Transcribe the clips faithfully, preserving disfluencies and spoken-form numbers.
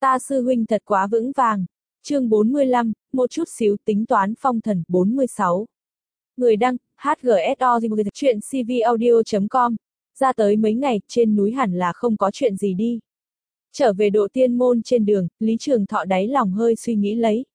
Ta sư huynh thật quá vững vàng. Chương bốn mươi lăm, một chút xíu tính toán phong thần. bốn mươi sáu. Người đăng, hát giê ét o chuyện c v audio chấm com. Ra tới mấy ngày, trên núi hẳn là không có chuyện gì đi. Trở về Độ Tiên Môn trên đường, Lý Trường Thọ đáy lòng hơi suy nghĩ lấy.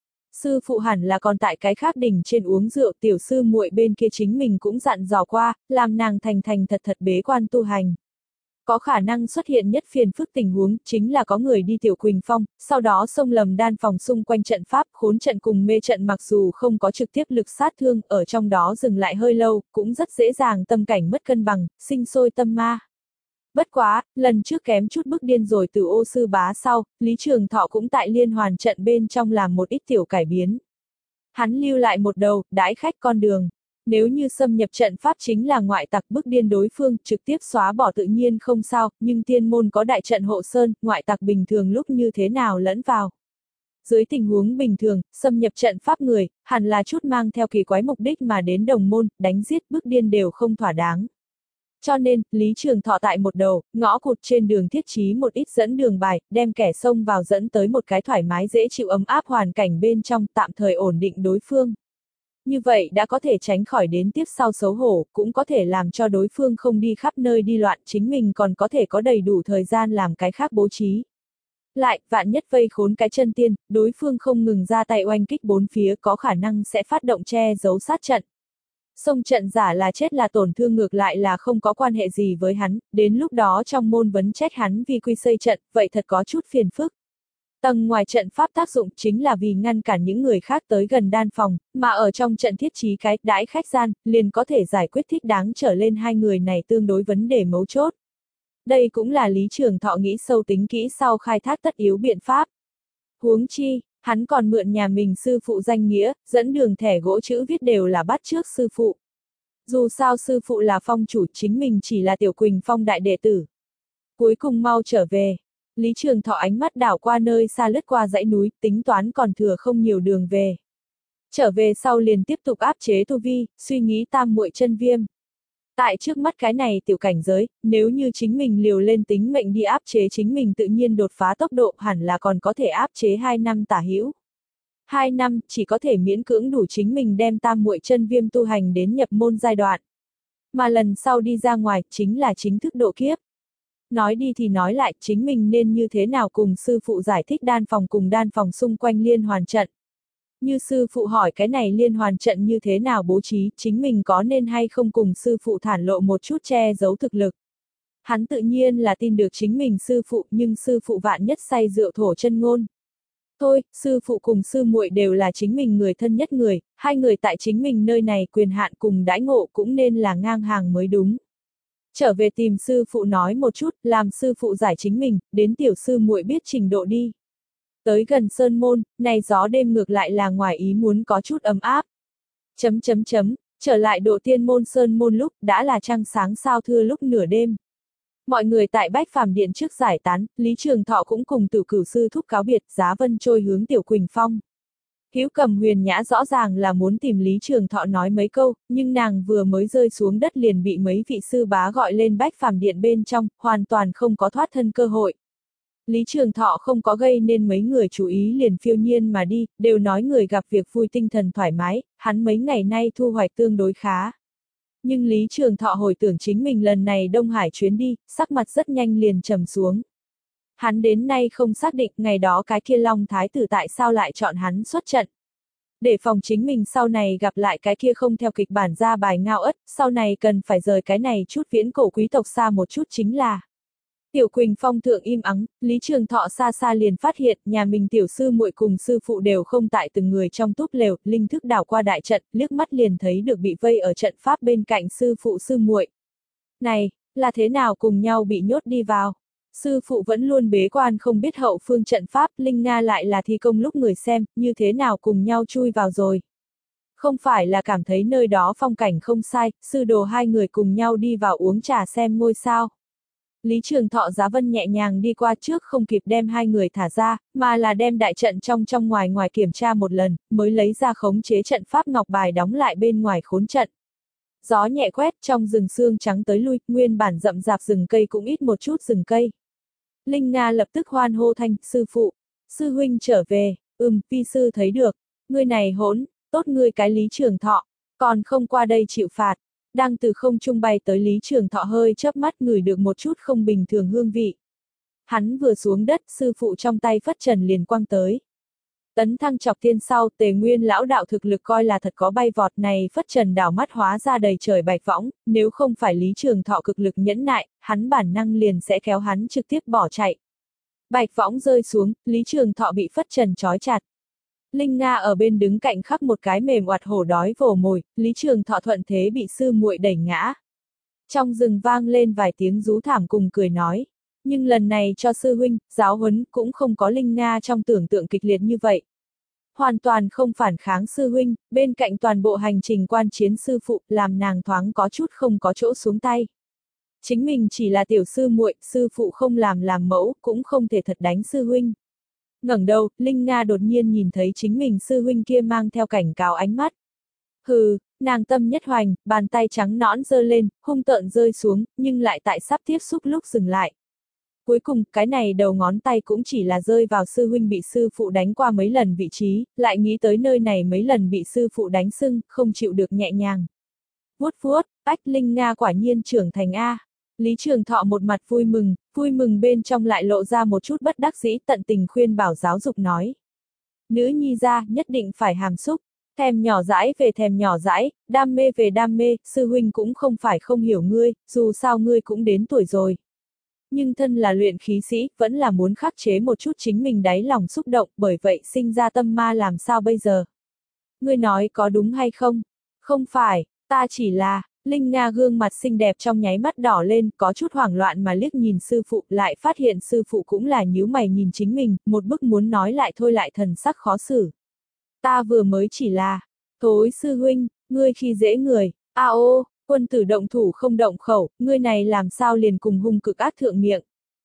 Sư phụ hẳn là còn tại cái khác đỉnh trên uống rượu, tiểu sư muội bên kia chính mình cũng dặn dò qua, làm nàng thành thành thật thật bế quan tu hành. Có khả năng xuất hiện nhất phiền phức tình huống, chính là có người đi Tiểu Quỳnh Phong, sau đó xông lầm đan phòng xung quanh trận pháp, khốn trận cùng mê trận mặc dù không có trực tiếp lực sát thương, ở trong đó dừng lại hơi lâu, cũng rất dễ dàng tâm cảnh mất cân bằng, sinh sôi tâm ma. Bất quá, lần trước kém chút bức điên rồi từ Ô Sư Bá sau, Lý Trường Thọ cũng tại liên hoàn trận bên trong làm một ít tiểu cải biến. Hắn lưu lại một đầu, đãi khách con đường. Nếu như xâm nhập trận pháp chính là ngoại tặc bức điên đối phương, trực tiếp xóa bỏ tự nhiên không sao, nhưng tiên môn có đại trận hộ sơn, ngoại tặc bình thường lúc như thế nào lẫn vào. Dưới tình huống bình thường, xâm nhập trận pháp người, hẳn là chút mang theo kỳ quái mục đích mà đến đồng môn, đánh giết bức điên đều không thỏa đáng. Cho nên, Lý Trường Thọ tại một đầu, ngõ cụt trên đường thiết trí một ít dẫn đường bài, đem kẻ xông vào dẫn tới một cái thoải mái dễ chịu ấm áp hoàn cảnh bên trong, tạm thời ổn định đối phương. Như vậy đã có thể tránh khỏi đến tiếp sau xấu hổ, cũng có thể làm cho đối phương không đi khắp nơi đi loạn, chính mình còn có thể có đầy đủ thời gian làm cái khác bố trí. Lại, vạn nhất vây khốn cái chân tiên, đối phương không ngừng ra tay oanh kích bốn phía có khả năng sẽ phát động che giấu sát trận. Xông trận giả là chết là tổn thương ngược lại là không có quan hệ gì với hắn, đến lúc đó trong môn vấn trách hắn vì quy xây trận, vậy thật có chút phiền phức. Tầng ngoài trận pháp tác dụng chính là vì ngăn cản những người khác tới gần đan phòng, mà ở trong trận thiết trí cái đãi khách gian, liền có thể giải quyết thích đáng trở lên hai người này tương đối vấn đề mấu chốt. Đây cũng là Lý Trường Thọ nghĩ sâu tính kỹ sau khai thác tất yếu biện pháp. Huống chi, hắn còn mượn nhà mình sư phụ danh nghĩa, dẫn đường thẻ gỗ chữ viết đều là bắt chước sư phụ. Dù sao sư phụ là phong chủ, chính mình chỉ là Tiểu Quỳnh Phong đại đệ tử. Cuối cùng mau trở về. Lý Trường Thọ ánh mắt đảo qua nơi xa lướt qua dãy núi, tính toán còn thừa không nhiều đường về. Trở về sau liền tiếp tục áp chế tu vi, suy nghĩ tam muội chân viêm. Tại trước mắt cái này tiểu cảnh giới, nếu như chính mình liều lên tính mệnh đi áp chế chính mình tự nhiên đột phá tốc độ hẳn là còn có thể áp chế hai năm tả hữu. hai năm chỉ có thể miễn cưỡng đủ chính mình đem tam muội chân viêm tu hành đến nhập môn giai đoạn. Mà lần sau đi ra ngoài chính là chính thức độ kiếp. Nói đi thì nói lại, chính mình nên như thế nào cùng sư phụ giải thích đan phòng cùng đan phòng xung quanh liên hoàn trận. Như sư phụ hỏi cái này liên hoàn trận như thế nào bố trí, chính mình có nên hay không cùng sư phụ thản lộ một chút che giấu thực lực. Hắn tự nhiên là tin được chính mình sư phụ, nhưng sư phụ vạn nhất say rượu thổ chân ngôn. Thôi, sư phụ cùng sư muội đều là chính mình người thân nhất người, hai người tại chính mình nơi này quyền hạn cùng đãi ngộ cũng nên là ngang hàng mới đúng. Trở về tìm sư phụ nói một chút, làm sư phụ giải chính mình, đến tiểu sư muội biết trình độ đi. Tới gần sơn môn, này gió đêm ngược lại là ngoài ý muốn có chút ấm áp. Chấm chấm chấm, trở lại Độ Tiên Môn sơn môn lúc, đã là trăng sáng sao thưa lúc nửa đêm. Mọi người tại Bách Phàm Điện trước giải tán, Lý Trường Thọ cũng cùng Tử Cửu sư thúc cáo biệt, Giá Vân trôi hướng Tiểu Quỳnh Phong. Hữu Cầm Huyền Nhã rõ ràng là muốn tìm Lý Trường Thọ nói mấy câu, nhưng nàng vừa mới rơi xuống đất liền bị mấy vị sư bá gọi lên Bách Phàm Điện bên trong, hoàn toàn không có thoát thân cơ hội. Lý Trường Thọ không có gây nên mấy người chú ý liền phiêu nhiên mà đi, đều nói người gặp việc vui tinh thần thoải mái, hắn mấy ngày nay thu hoạch tương đối khá. Nhưng Lý Trường Thọ hồi tưởng chính mình lần này Đông Hải chuyến đi, sắc mặt rất nhanh liền trầm xuống. Hắn đến nay không xác định ngày đó cái kia Long Thái tử tại sao lại chọn hắn xuất trận. Để phòng chính mình sau này gặp lại cái kia không theo kịch bản ra bài ngao ất, sau này cần phải rời cái này chút viễn cổ quý tộc xa một chút chính là. Tiểu Quỳnh Phong thượng im ắng, Lý Trường Thọ xa xa liền phát hiện nhà mình tiểu sư muội cùng sư phụ đều không tại từng người trong túp lều, linh thức đảo qua đại trận, liếc mắt liền thấy được bị vây ở trận pháp bên cạnh sư phụ sư muội. Này, là thế nào cùng nhau bị nhốt đi vào? Sư phụ vẫn luôn bế quan không biết hậu phương trận pháp, Linh Nga lại là thi công lúc người xem, như thế nào cùng nhau chui vào rồi. Không phải là cảm thấy nơi đó phong cảnh không sai, sư đồ hai người cùng nhau đi vào uống trà xem ngôi sao. Lý Trường Thọ Giá Vân nhẹ nhàng đi qua trước không kịp đem hai người thả ra, mà là đem đại trận trong trong ngoài ngoài kiểm tra một lần, mới lấy ra khống chế trận pháp ngọc bài đóng lại bên ngoài khốn trận. Gió nhẹ quét trong rừng sương trắng tới lui, nguyên bản rậm rạp rừng cây cũng ít một chút rừng cây. Linh Nga lập tức hoan hô thanh, sư phụ, sư huynh trở về, ừm, vi sư thấy được, ngươi này hỗn, tốt ngươi cái Lý Trường Thọ, còn không qua đây chịu phạt. Đang từ không trung bay tới Lý Trường Thọ hơi chớp mắt ngửi được một chút không bình thường hương vị. Hắn vừa xuống đất, sư phụ trong tay phất trần liền quăng tới. Tấn thăng chọc thiên sau, Tề Nguyên lão đạo thực lực coi là thật có bay vọt này, phất trần đảo mắt hóa ra đầy trời bạch võng, nếu không phải Lý Trường Thọ cực lực nhẫn nại, hắn bản năng liền sẽ kéo hắn trực tiếp bỏ chạy. Bạch võng rơi xuống, Lý Trường Thọ bị phất trần trói chặt. Linh Nga ở bên đứng cạnh khắc một cái mềm oặt hổ đói vồ mồi, Lý Trường Thọ thuận thế bị sư muội đẩy ngã. Trong rừng vang lên vài tiếng rú thảm cùng cười nói. Nhưng lần này cho sư huynh, giáo huấn cũng không có Linh Nga trong tưởng tượng kịch liệt như vậy. Hoàn toàn không phản kháng sư huynh, bên cạnh toàn bộ hành trình quan chiến sư phụ, làm nàng thoáng có chút không có chỗ xuống tay. Chính mình chỉ là tiểu sư muội, sư phụ không làm làm mẫu, cũng không thể thật đánh sư huynh. Ngẩng đầu, Linh Nga đột nhiên nhìn thấy chính mình sư huynh kia mang theo cảnh cáo ánh mắt. Hừ, nàng tâm nhất hoành, bàn tay trắng nõn giơ lên, hung tợn rơi xuống, nhưng lại tại sắp tiếp xúc lúc dừng lại. Cuối cùng, cái này đầu ngón tay cũng chỉ là rơi vào sư huynh bị sư phụ đánh qua mấy lần vị trí, lại nghĩ tới nơi này mấy lần bị sư phụ đánh sưng, không chịu được nhẹ nhàng. Vuốt vuốt, ách, Linh Nga quả nhiên trưởng thành A. Lý Trường Thọ một mặt vui mừng, vui mừng bên trong lại lộ ra một chút bất đắc dĩ, tận tình khuyên bảo giáo dục nói. Nữ nhi ra, nhất định phải hàm xúc, thèm nhỏ dãi về thèm nhỏ dãi, đam mê về đam mê, sư huynh cũng không phải không hiểu ngươi, dù sao ngươi cũng đến tuổi rồi. Nhưng thân là luyện khí sĩ, vẫn là muốn khắc chế một chút chính mình đáy lòng xúc động, bởi vậy sinh ra tâm ma làm sao bây giờ? Ngươi nói có đúng hay không? Không phải, ta chỉ là, Linh Nga gương mặt xinh đẹp trong nháy mắt đỏ lên, có chút hoảng loạn mà liếc nhìn sư phụ, lại phát hiện sư phụ cũng là nhíu mày nhìn chính mình, một bức muốn nói lại thôi lại thần sắc khó xử. Ta vừa mới chỉ là, thối sư huynh, ngươi khi dễ người, a ô, quân tử động thủ không động khẩu, ngươi này làm sao liền cùng hung cực ác thượng miệng.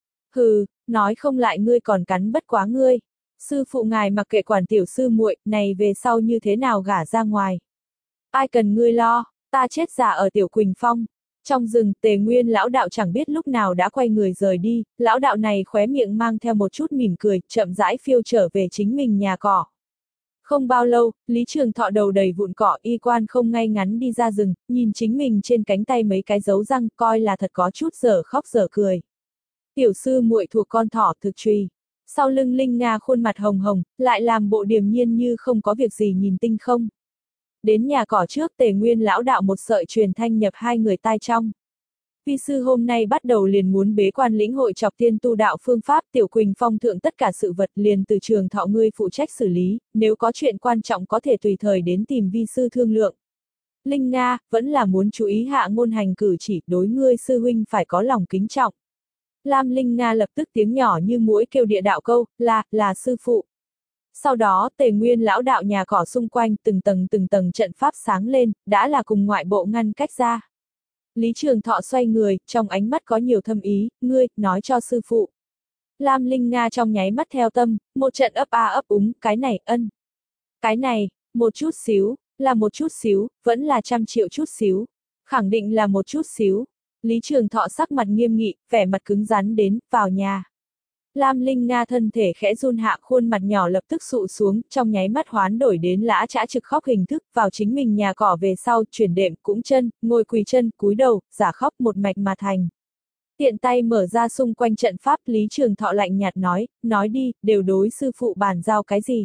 Hừ, nói không lại ngươi còn cắn bất quá ngươi. Sư phụ ngài mặc kệ quản tiểu sư muội, này về sau như thế nào gả ra ngoài. Ai cần ngươi lo, ta chết già ở tiểu Quỳnh Phong. Trong rừng, Tề Nguyên lão đạo chẳng biết lúc nào đã quay người rời đi, lão đạo này khóe miệng mang theo một chút mỉm cười, chậm rãi phiêu trở về chính mình nhà cỏ. Không bao lâu, Lý Trường Thọ đầu đầy vụn cỏ, y quan không ngay ngắn đi ra rừng, nhìn chính mình trên cánh tay mấy cái dấu răng, coi là thật có chút dở khóc dở cười. Tiểu sư muội thuộc con thỏ thực truy. Sau lưng Linh Nga khuôn mặt hồng hồng, lại làm bộ điềm nhiên như không có việc gì nhìn tinh không. Đến nhà cỏ trước, Tề Nguyên lão đạo một sợi truyền thanh nhập hai người tai trong. Vi sư hôm nay bắt đầu liền muốn bế quan lĩnh hội chọc tiên tu đạo phương pháp, tiểu Quỳnh Phong thượng tất cả sự vật liền từ Trường Thọ ngươi phụ trách xử lý, nếu có chuyện quan trọng có thể tùy thời đến tìm vi sư thương lượng. Linh Nga, vẫn là muốn chú ý hạ ngôn hành cử chỉ, đối ngươi sư huynh phải có lòng kính trọng. Lam Linh Nga lập tức tiếng nhỏ như muỗi kêu địa đạo câu, là, là sư phụ. Sau đó, Tề Nguyên lão đạo nhà cỏ xung quanh từng tầng từng tầng trận pháp sáng lên, đã là cùng ngoại bộ ngăn cách ra. Lý Trường Thọ xoay người, trong ánh mắt có nhiều thâm ý, ngươi, nói cho sư phụ. Lam Linh Nga trong nháy mắt theo tâm, một trận ấp a ấp úng, cái này, ân. Cái này, một chút xíu, là một chút xíu, vẫn là trăm triệu chút xíu. Khẳng định là một chút xíu. Lý Trường Thọ sắc mặt nghiêm nghị, vẻ mặt cứng rắn đến, vào nhà. Lam Linh Nga thân thể khẽ run hạ, khuôn mặt nhỏ lập tức sụ xuống, trong nháy mắt hoán đổi đến lã chã trực khóc hình thức, vào chính mình nhà cỏ về sau, chuyển đệm, cũng chân, ngồi quỳ chân, cúi đầu, giả khóc một mạch mà thành. Tiện tay mở ra xung quanh trận pháp, Lý Trường Thọ lạnh nhạt nói, nói đi, đều đối sư phụ bàn giao cái gì.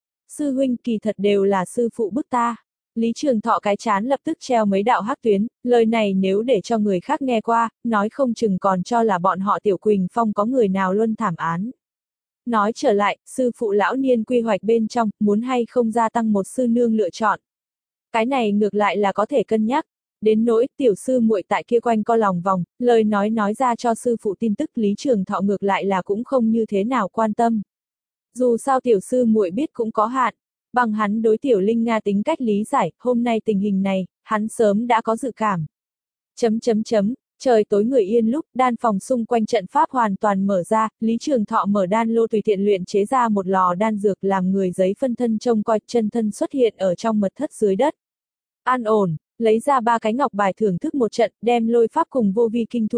Sư huynh kỳ thật đều là sư phụ bức ta. Lý Trường Thọ cái chán lập tức treo mấy đạo hắc tuyến, lời này nếu để cho người khác nghe qua, nói không chừng còn cho là bọn họ tiểu Quỳnh Phong có người nào luân thảm án. Nói trở lại, sư phụ lão niên quy hoạch bên trong, muốn hay không gia tăng một sư nương lựa chọn. Cái này ngược lại là có thể cân nhắc. Đến nỗi tiểu sư muội tại kia quanh co lòng vòng, lời nói nói ra cho sư phụ tin tức, Lý Trường Thọ ngược lại là cũng không như thế nào quan tâm. Dù sao tiểu sư muội biết cũng có hạn. Bằng hắn đối tiểu Linh Nga tính cách lý giải, hôm nay tình hình này, hắn sớm đã có dự cảm. Chấm chấm chấm, trời tối người yên lúc, đan phòng xung quanh trận pháp hoàn toàn mở ra, Lý Trường Thọ mở đan lô tùy tiện luyện chế ra một lò đan dược làm người giấy phân thân trông coi, chân thân xuất hiện ở trong mật thất dưới đất. An ổn, lấy ra ba cái ngọc bài thưởng thức một trận, đem lôi pháp cùng vô vi kinh thu lại,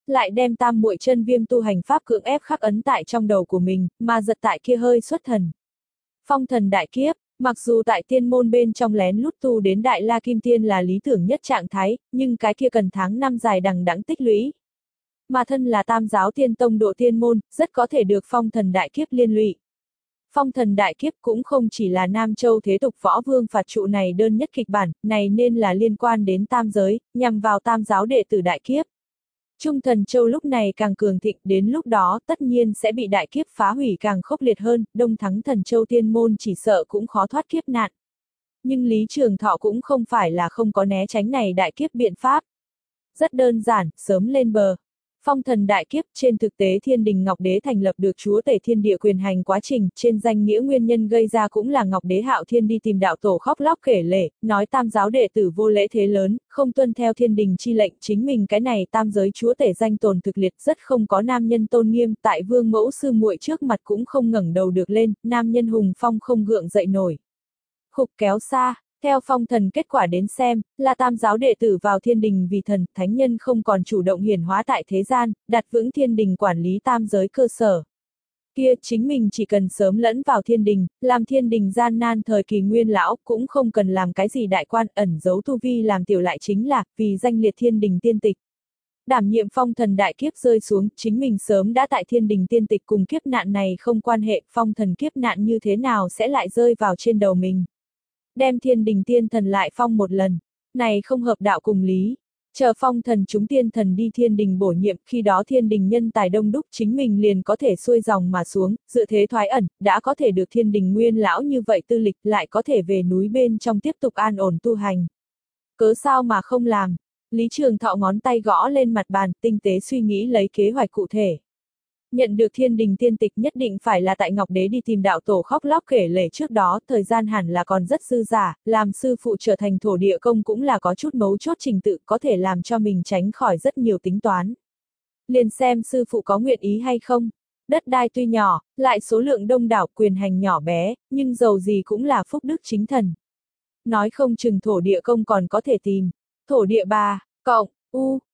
lại đem tam muội chân viêm tu hành pháp cưỡng ép khắc ấn tại trong đầu của mình, mà giật tại kia hơi xuất thần. Phong thần đại kiếp, mặc dù tại tiên môn bên trong lén lút tu đến đại la kim tiên là lý tưởng nhất trạng thái, nhưng cái kia cần tháng năm dài đằng đẵng tích lũy. Mà thân là tam giáo tiên tông độ tiên môn, rất có thể được phong thần đại kiếp liên lụy. Phong thần đại kiếp cũng không chỉ là Nam Châu thế tục võ vương phạt trụ này đơn nhất kịch bản, này nên là liên quan đến tam giới, nhằm vào tam giáo đệ tử đại kiếp. Trung Thần Châu lúc này càng cường thịnh, đến lúc đó tất nhiên sẽ bị đại kiếp phá hủy càng khốc liệt hơn, Đông Thắng Thần Châu tiên môn chỉ sợ cũng khó thoát kiếp nạn. Nhưng Lý Trường Thọ cũng không phải là không có né tránh này đại kiếp biện pháp. Rất đơn giản, sớm lên bờ. Phong thần đại kiếp, trên thực tế Thiên Đình Ngọc Đế thành lập được chúa tể thiên địa quyền hành quá trình, trên danh nghĩa nguyên nhân gây ra cũng là Ngọc Đế Hạo Thiên đi tìm đạo tổ khóc lóc kể lể, nói tam giáo đệ tử vô lễ thế lớn, không tuân theo thiên đình chi lệnh, chính mình cái này tam giới chúa tể danh tồn thực liệt rất không có nam nhân tôn nghiêm, tại vương mẫu sư muội trước mặt cũng không ngẩng đầu được lên, nam nhân hùng phong không gượng dậy nổi. Khục kéo xa. Theo phong thần kết quả đến xem, là tam giáo đệ tử vào thiên đình vì thần, thánh nhân không còn chủ động hiển hóa tại thế gian, đặt vững thiên đình quản lý tam giới cơ sở. Kia, chính mình chỉ cần sớm lẫn vào thiên đình, làm thiên đình gian nan thời kỳ nguyên lão, cũng không cần làm cái gì đại quan, ẩn giấu tu vi làm tiểu lại chính là, vì danh liệt thiên đình tiên tịch. Đảm nhiệm phong thần đại kiếp rơi xuống, chính mình sớm đã tại thiên đình tiên tịch cùng kiếp nạn này không quan hệ, phong thần kiếp nạn như thế nào sẽ lại rơi vào trên đầu mình. Đem thiên đình tiên thần lại phong một lần, này không hợp đạo cùng lý. Chờ phong thần chúng tiên thần đi thiên đình bổ nhiệm, khi đó thiên đình nhân tài đông đúc chính mình liền có thể xuôi dòng mà xuống, dự thế thoái ẩn, đã có thể được thiên đình nguyên lão như vậy tư lịch, lại có thể về núi bên trong tiếp tục an ổn tu hành. Cớ sao mà không làm? Lý Trường Thọ ngón tay gõ lên mặt bàn, tinh tế suy nghĩ lấy kế hoạch cụ thể. Nhận được thiên đình tiên tịch nhất định phải là tại Ngọc Đế đi tìm đạo tổ khóc lóc kể lể trước đó, thời gian hẳn là còn rất dư dả, làm sư phụ trở thành thổ địa công cũng là có chút mấu chốt trình tự có thể làm cho mình tránh khỏi rất nhiều tính toán. Liền xem sư phụ có nguyện ý hay không. Đất đai tuy nhỏ, lại số lượng đông đảo quyền hành nhỏ bé, nhưng dầu gì cũng là phúc đức chính thần. Nói không chừng thổ địa công còn có thể tìm. Thổ địa ba, cộng, u,